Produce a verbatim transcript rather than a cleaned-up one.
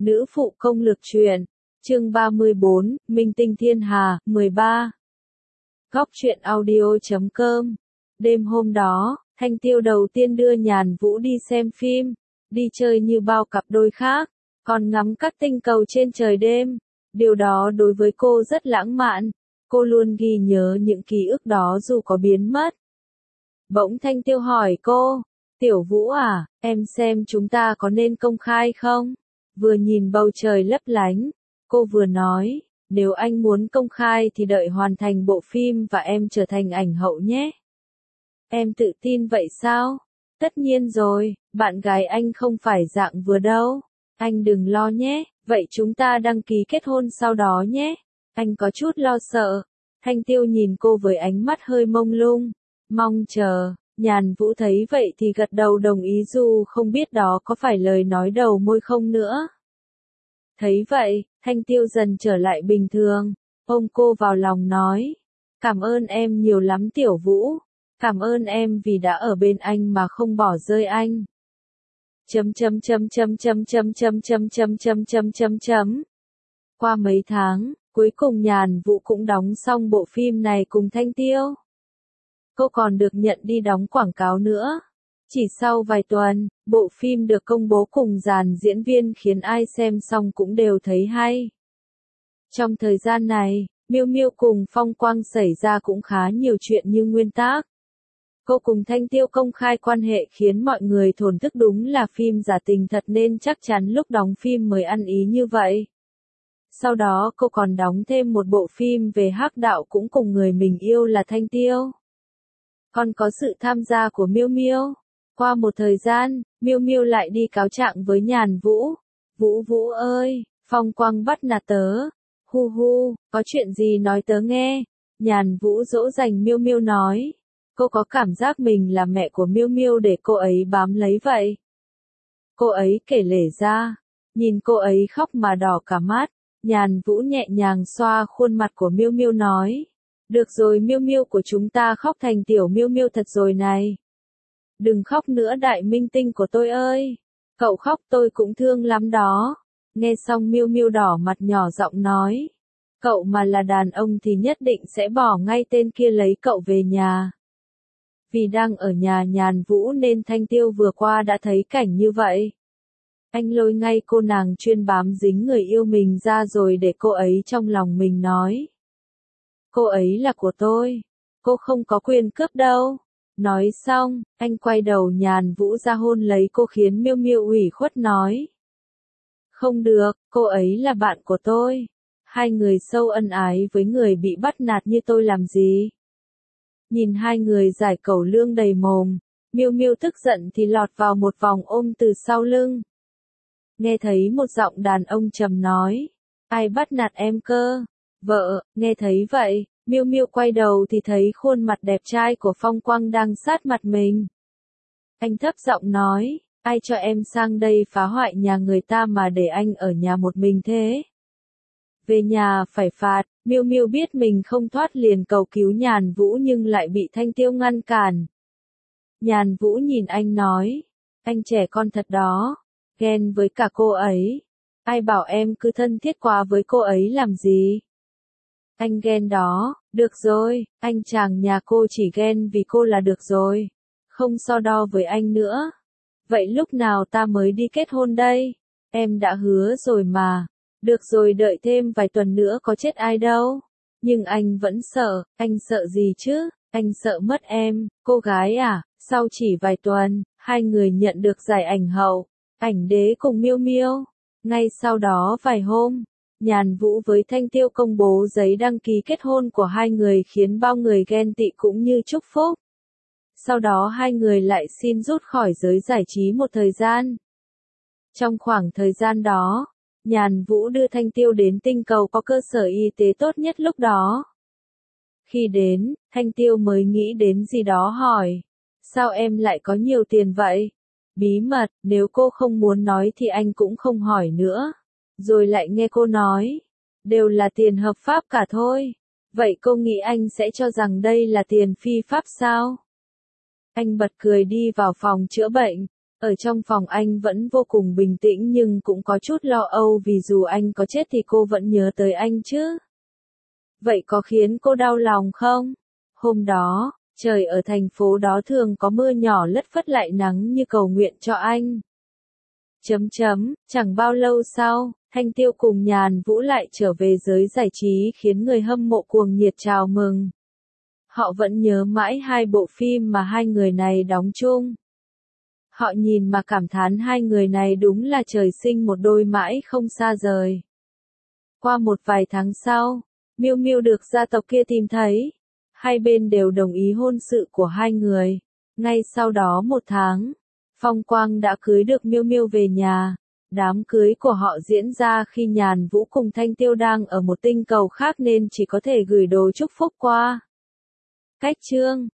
Nữ phụ công lược truyện, chương ba mươi bốn, Minh tinh thiên hà, mười ba. Góc truyện audio chấm com. Đêm hôm đó, Thanh Tiêu đầu tiên đưa Nhàn Vũ đi xem phim, đi chơi như bao cặp đôi khác, còn ngắm các tinh cầu trên trời đêm. Điều đó đối với cô rất lãng mạn, cô luôn ghi nhớ những ký ức đó dù có biến mất. Bỗng Thanh Tiêu hỏi cô, Tiểu Vũ à, em xem chúng ta có nên công khai không? Vừa nhìn bầu trời lấp lánh, cô vừa nói, nếu anh muốn công khai thì đợi hoàn thành bộ phim và em trở thành ảnh hậu nhé. Em tự tin vậy sao? Tất nhiên rồi, bạn gái anh không phải dạng vừa đâu. Anh đừng lo nhé, vậy chúng ta đăng ký kết hôn sau đó nhé. Anh có chút lo sợ. Thanh Tiêu nhìn cô với ánh mắt hơi mông lung, mong chờ. Nhàn Vũ thấy vậy thì gật đầu đồng ý dù không biết đó có phải lời nói đầu môi không nữa. Thấy vậy, Thanh Tiêu dần trở lại bình thường, ôm cô vào lòng nói, cảm ơn em nhiều lắm Tiểu Vũ, cảm ơn em vì đã ở bên anh mà không bỏ rơi anh. Chấm chấm chấm chấm chấm chấm chấm chấm chấm chấm chấm chấm chấm. Qua mấy tháng, cuối cùng Nhàn Vũ cũng đóng xong bộ phim này cùng Thanh Tiêu. Cô còn được nhận đi đóng quảng cáo nữa. Chỉ sau vài tuần, bộ phim được công bố cùng dàn diễn viên khiến ai xem xong cũng đều thấy hay. Trong thời gian này, Miêu Miêu cùng Phong Quang xảy ra cũng khá nhiều chuyện như nguyên tác. Cô cùng Thanh Tiêu công khai quan hệ khiến mọi người thổn thức đúng là phim giả tình thật nên chắc chắn lúc đóng phim mới ăn ý như vậy. Sau đó cô còn đóng thêm một bộ phim về hắc đạo cũng cùng người mình yêu là Thanh Tiêu. Còn có sự tham gia của Miêu Miêu. Qua một thời gian, Miêu Miêu lại đi cáo trạng với Nhàn Vũ. Vũ Vũ ơi, Phong Quang bắt nạt tớ. Hu hu, có chuyện gì nói tớ nghe. Nhàn Vũ dỗ dành Miêu Miêu nói. Cô có cảm giác mình là mẹ của Miêu Miêu để cô ấy bám lấy vậy. Cô ấy kể lể ra. Nhìn cô ấy khóc mà đỏ cả mắt. Nhàn Vũ nhẹ nhàng xoa khuôn mặt của Miêu Miêu nói. Được rồi Miêu Miêu của chúng ta khóc thành tiểu Miêu Miêu thật rồi này. Đừng khóc nữa đại minh tinh của tôi ơi. Cậu khóc tôi cũng thương lắm đó. Nghe xong Miêu Miêu đỏ mặt nhỏ giọng nói. Cậu mà là đàn ông thì nhất định sẽ bỏ ngay tên kia lấy cậu về nhà. Vì đang ở nhà Nhàn Vũ nên Thanh Tiêu vừa qua đã thấy cảnh như vậy. Anh lôi ngay cô nàng chuyên bám dính người yêu mình ra rồi để cô ấy trong lòng mình nói. Cô ấy là của tôi. Cô không có quyền cướp đâu. Nói xong, anh quay đầu Nhàn Vũ ra hôn lấy cô khiến Miêu Miêu ủy khuất nói. Không được, cô ấy là bạn của tôi. Hai người sâu ân ái với người bị bắt nạt như tôi làm gì? Nhìn hai người giải cẩu lương đầy mồm, Miêu Miêu tức giận thì lọt vào một vòng ôm từ sau lưng. Nghe thấy một giọng đàn ông trầm nói. Ai bắt nạt em cơ? Vợ, nghe thấy vậy. Miêu Miêu quay đầu thì thấy khuôn mặt đẹp trai của Phong Quang đang sát mặt mình. Anh thấp giọng nói, ai cho em sang đây phá hoại nhà người ta mà để anh ở nhà một mình thế? Về nhà phải phạt, Miêu Miêu biết mình không thoát liền cầu cứu Nhàn Vũ nhưng lại bị Thanh Tiêu ngăn cản. Nhàn Vũ nhìn anh nói, anh trẻ con thật đó, ghen với cả cô ấy. Ai bảo em cứ thân thiết quá với cô ấy làm gì? Anh ghen đó, được rồi, anh chàng nhà cô chỉ ghen vì cô là được rồi, không so đo với anh nữa. Vậy lúc nào ta mới đi kết hôn đây? Em đã hứa rồi mà. Được rồi đợi thêm vài tuần nữa có chết ai đâu. Nhưng anh vẫn sợ, anh sợ gì chứ? Anh sợ mất em, cô gái à? Sau chỉ vài tuần, hai người nhận được giải ảnh hậu, ảnh đế cùng Miêu Miêu. Ngay sau đó vài hôm, Nhàn Vũ với Thanh Tiêu công bố giấy đăng ký kết hôn của hai người khiến bao người ghen tị cũng như chúc phúc. Sau đó hai người lại xin rút khỏi giới giải trí một thời gian. Trong khoảng thời gian đó, Nhàn Vũ đưa Thanh Tiêu đến tinh cầu có cơ sở y tế tốt nhất lúc đó. Khi đến, Thanh Tiêu mới nghĩ đến gì đó hỏi. Sao em lại có nhiều tiền vậy? Bí mật, nếu cô không muốn nói thì anh cũng không hỏi nữa. Rồi lại nghe cô nói. Đều là tiền hợp pháp cả thôi. Vậy cô nghĩ anh sẽ cho rằng đây là tiền phi pháp sao? Anh bật cười đi vào phòng chữa bệnh. Ở trong phòng anh vẫn vô cùng bình tĩnh nhưng cũng có chút lo âu vì dù anh có chết thì cô vẫn nhớ tới anh chứ. Vậy có khiến cô đau lòng không? Hôm đó, trời ở thành phố đó thường có mưa nhỏ lất phất lại nắng như cầu nguyện cho anh. Chấm chấm, chẳng bao lâu sau, Thanh Tiêu cùng Nhàn Vũ lại trở về giới giải trí khiến người hâm mộ cuồng nhiệt chào mừng. Họ vẫn nhớ mãi hai bộ phim mà hai người này đóng chung. Họ nhìn mà cảm thán hai người này đúng là trời sinh một đôi mãi không xa rời. Qua một vài tháng sau, Miu Miu được gia tộc kia tìm thấy. Hai bên đều đồng ý hôn sự của hai người. Ngay sau đó một tháng, Phong Quang đã cưới được Miu Miu về nhà. Đám cưới của họ diễn ra khi Nhàn Vũ cùng Thanh Tiêu đang ở một tinh cầu khác nên chỉ có thể gửi đồ chúc phúc qua cách chương.